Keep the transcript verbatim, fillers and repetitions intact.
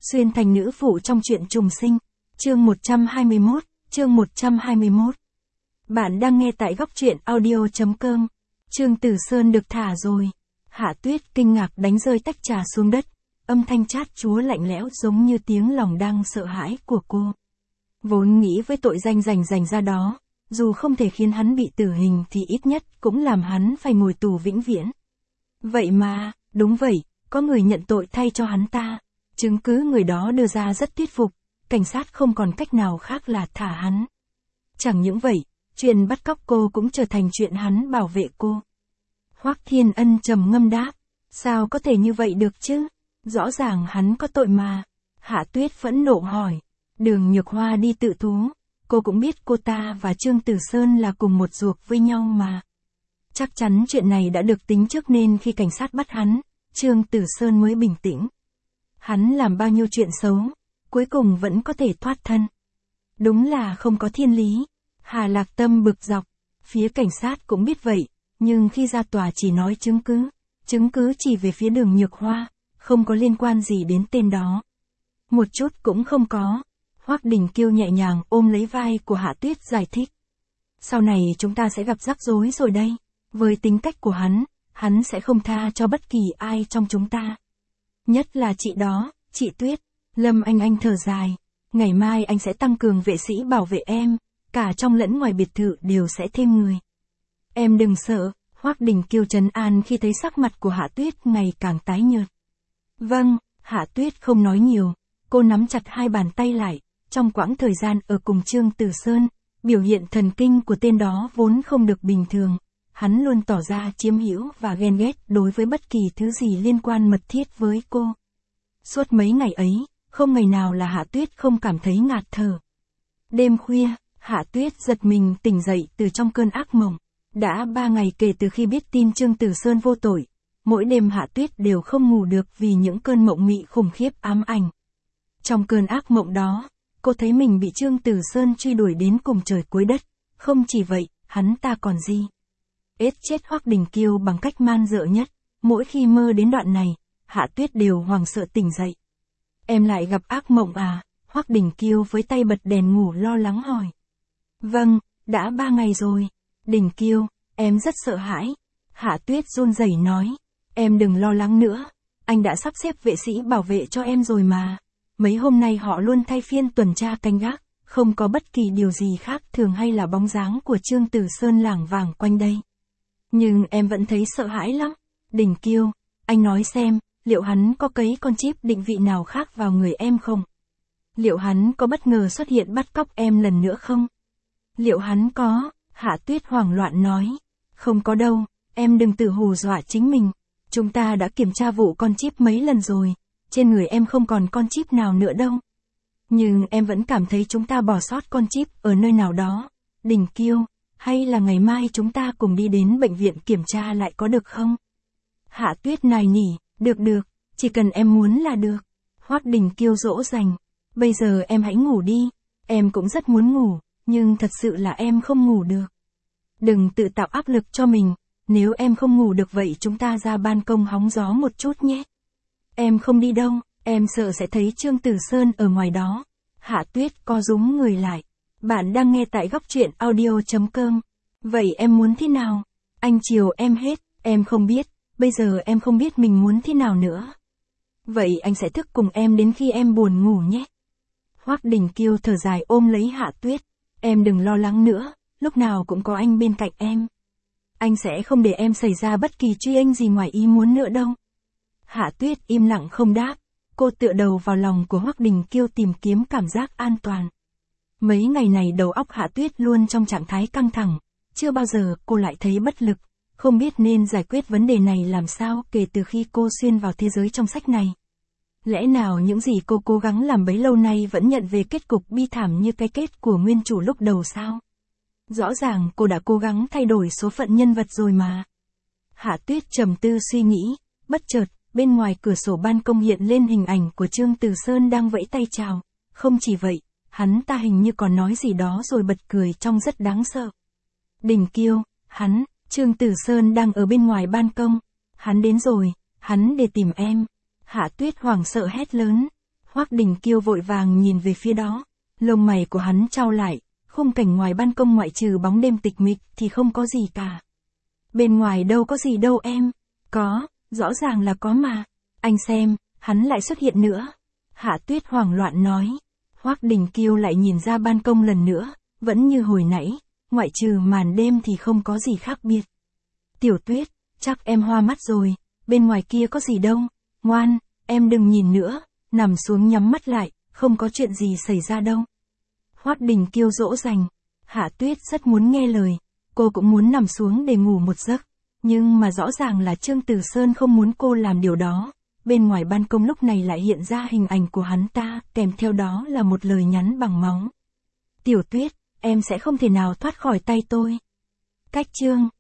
Xuyên thành nữ phụ trong truyện trùng sinh. Chương một trăm hai mươi mốt, chương một trăm hai mươi mốt. Bạn đang nghe tại góc truyện audio.com. Trương Tử Sơn được thả rồi. Hạ Tuyết kinh ngạc đánh rơi tách trà xuống đất. Âm thanh chát chúa lạnh lẽo giống như tiếng lòng đang sợ hãi của cô. Vốn nghĩ với tội danh dành dành ra đó, dù không thể khiến hắn bị tử hình thì ít nhất cũng làm hắn phải ngồi tù vĩnh viễn. Vậy mà, đúng vậy, có người nhận tội thay cho hắn ta. Chứng cứ người đó đưa ra rất thuyết phục, cảnh sát không còn cách nào khác là thả hắn. Chẳng những vậy, chuyện bắt cóc cô cũng trở thành chuyện hắn bảo vệ cô. Hoắc Thiên Ân trầm ngâm đáp, sao có thể như vậy được chứ? Rõ ràng hắn có tội mà. Hạ Tuyết phẫn nộ hỏi, Đường Nhược Hoa đi tự thú, cô cũng biết cô ta và Trương Tử Sơn là cùng một ruột với nhau mà. Chắc chắn chuyện này đã được tính trước nên khi cảnh sát bắt hắn, Trương Tử Sơn mới bình tĩnh. Hắn làm bao nhiêu chuyện xấu, cuối cùng vẫn có thể thoát thân. Đúng là không có thiên lý. Hà Lạc Tâm bực dọc, phía cảnh sát cũng biết vậy, nhưng khi ra tòa chỉ nói chứng cứ, chứng cứ chỉ về phía Đường Nhược Hoa, không có liên quan gì đến tên đó. Một chút cũng không có. Hoắc Đình Kiêu nhẹ nhàng ôm lấy vai của Hạ Tuyết giải thích. Sau này chúng ta sẽ gặp rắc rối rồi đây. Với tính cách của hắn, hắn sẽ không tha cho bất kỳ ai trong chúng ta. Nhất là chị đó, chị Tuyết. Lâm Anh Anh thở dài. Ngày mai anh sẽ tăng cường vệ sĩ bảo vệ em, cả trong lẫn ngoài biệt thự đều sẽ thêm người. Em đừng sợ, Hoắc Đình Kiêu trấn an khi thấy sắc mặt của Hạ Tuyết ngày càng tái nhợt. Vâng, Hạ Tuyết không nói nhiều, cô nắm chặt hai bàn tay lại. Trong quãng thời gian ở cùng Trương Tử Sơn, biểu hiện thần kinh của tên đó vốn không được bình thường. Hắn luôn tỏ ra chiếm hữu và ghen ghét đối với bất kỳ thứ gì liên quan mật thiết với cô. Suốt mấy ngày ấy, không ngày nào là Hạ Tuyết không cảm thấy ngạt thở. Đêm khuya, Hạ Tuyết giật mình tỉnh dậy từ trong cơn ác mộng. Đã ba ngày kể từ khi biết tin Trương Tử Sơn vô tội. Mỗi đêm Hạ Tuyết đều không ngủ được vì những cơn mộng mị khủng khiếp ám ảnh. Trong cơn ác mộng đó, cô thấy mình bị Trương Tử Sơn truy đuổi đến cùng trời cuối đất. Không chỉ vậy, hắn ta còn gì? Ết chết Hoắc Đình Kiêu bằng cách man dợ nhất. Mỗi khi mơ đến đoạn này, Hạ Tuyết đều hoảng sợ tỉnh dậy. Em lại gặp ác mộng à? Hoắc Đình Kiêu với tay bật đèn ngủ lo lắng hỏi. Vâng, đã ba ngày rồi. Đình Kiêu, em rất sợ hãi. Hạ Tuyết run rẩy nói. Em đừng lo lắng nữa. Anh đã sắp xếp vệ sĩ bảo vệ cho em rồi mà. Mấy hôm nay họ luôn thay phiên tuần tra canh gác, không có bất kỳ điều gì khác thường hay là bóng dáng của Trương Tử Sơn lảng vảng quanh đây. Nhưng em vẫn thấy sợ hãi lắm. Đình Kiêu, anh nói xem, liệu hắn có cấy con chip định vị nào khác vào người em không? Liệu hắn có bất ngờ xuất hiện bắt cóc em lần nữa không? Liệu hắn có? Hạ Tuyết hoảng loạn nói. Không có đâu, em đừng tự hù dọa chính mình. Chúng ta đã kiểm tra vụ con chip mấy lần rồi. Trên người em không còn con chip nào nữa đâu. Nhưng em vẫn cảm thấy chúng ta bỏ sót con chip ở nơi nào đó. Đình Kiêu, hay là ngày mai chúng ta cùng đi đến bệnh viện kiểm tra lại có được không? Hạ Tuyết nài nỉ, được được, chỉ cần em muốn là được. Hoắc Đình Kiêu dỗ dành. Bây giờ em hãy ngủ đi. Em cũng rất muốn ngủ, nhưng thật sự là em không ngủ được. Đừng tự tạo áp lực cho mình. Nếu em không ngủ được vậy chúng ta ra ban công hóng gió một chút nhé. Em không đi đâu, em sợ sẽ thấy Trương Tử Sơn ở ngoài đó. Hạ Tuyết co rúm người lại. Bạn đang nghe tại góc truyện audio.com. Vậy em muốn thế nào? Anh chiều em hết, em không biết, bây giờ em không biết mình muốn thế nào nữa. Vậy anh sẽ thức cùng em đến khi em buồn ngủ nhé. Hoắc Đình Kiêu thở dài ôm lấy Hạ Tuyết. Em đừng lo lắng nữa, lúc nào cũng có anh bên cạnh em. Anh sẽ không để em xảy ra bất kỳ truy anh gì ngoài ý muốn nữa đâu. Hạ Tuyết im lặng không đáp, cô tựa đầu vào lòng của Hoắc Đình Kiêu tìm kiếm cảm giác an toàn. Mấy ngày này đầu óc Hạ Tuyết luôn trong trạng thái căng thẳng, chưa bao giờ cô lại thấy bất lực, không biết nên giải quyết vấn đề này làm sao kể từ khi cô xuyên vào thế giới trong sách này. Lẽ nào những gì cô cố gắng làm bấy lâu nay vẫn nhận về kết cục bi thảm như cái kết của nguyên chủ lúc đầu sao? Rõ ràng cô đã cố gắng thay đổi số phận nhân vật rồi mà. Hạ Tuyết trầm tư suy nghĩ, bất chợt, bên ngoài cửa sổ ban công hiện lên hình ảnh của Trương Tử Sơn đang vẫy tay chào. Không chỉ vậy, hắn ta hình như còn nói gì đó rồi bật cười trông rất đáng sợ. Đình Kiêu, hắn, Trương Tử Sơn đang ở bên ngoài ban công. Hắn đến rồi, hắn để tìm em. Hạ Tuyết hoảng sợ hét lớn. Hoắc Đình Kiêu vội vàng nhìn về phía đó, lông mày của hắn chau lại, khung cảnh ngoài ban công ngoại trừ bóng đêm tịch mịch thì không có gì cả. Bên ngoài đâu có gì đâu em. Có, rõ ràng là có mà. Anh xem, hắn lại xuất hiện nữa. Hạ Tuyết hoảng loạn nói. Hoắc Đình Kiêu lại nhìn ra ban công lần nữa, vẫn như hồi nãy, ngoại trừ màn đêm thì không có gì khác biệt. Tiểu Tuyết, chắc em hoa mắt rồi, bên ngoài kia có gì đâu. Ngoan, em đừng nhìn nữa, nằm xuống nhắm mắt lại, không có chuyện gì xảy ra đâu. Hoắc Đình Kiêu dỗ dành. Hạ Tuyết rất muốn nghe lời, cô cũng muốn nằm xuống để ngủ một giấc, nhưng mà rõ ràng là Trương Tử Sơn không muốn cô làm điều đó. Bên ngoài ban công lúc này lại hiện ra hình ảnh của hắn ta, kèm theo đó là một lời nhắn bằng máu. Tiểu Tuyết, em sẽ không thể nào thoát khỏi tay tôi. Cách chương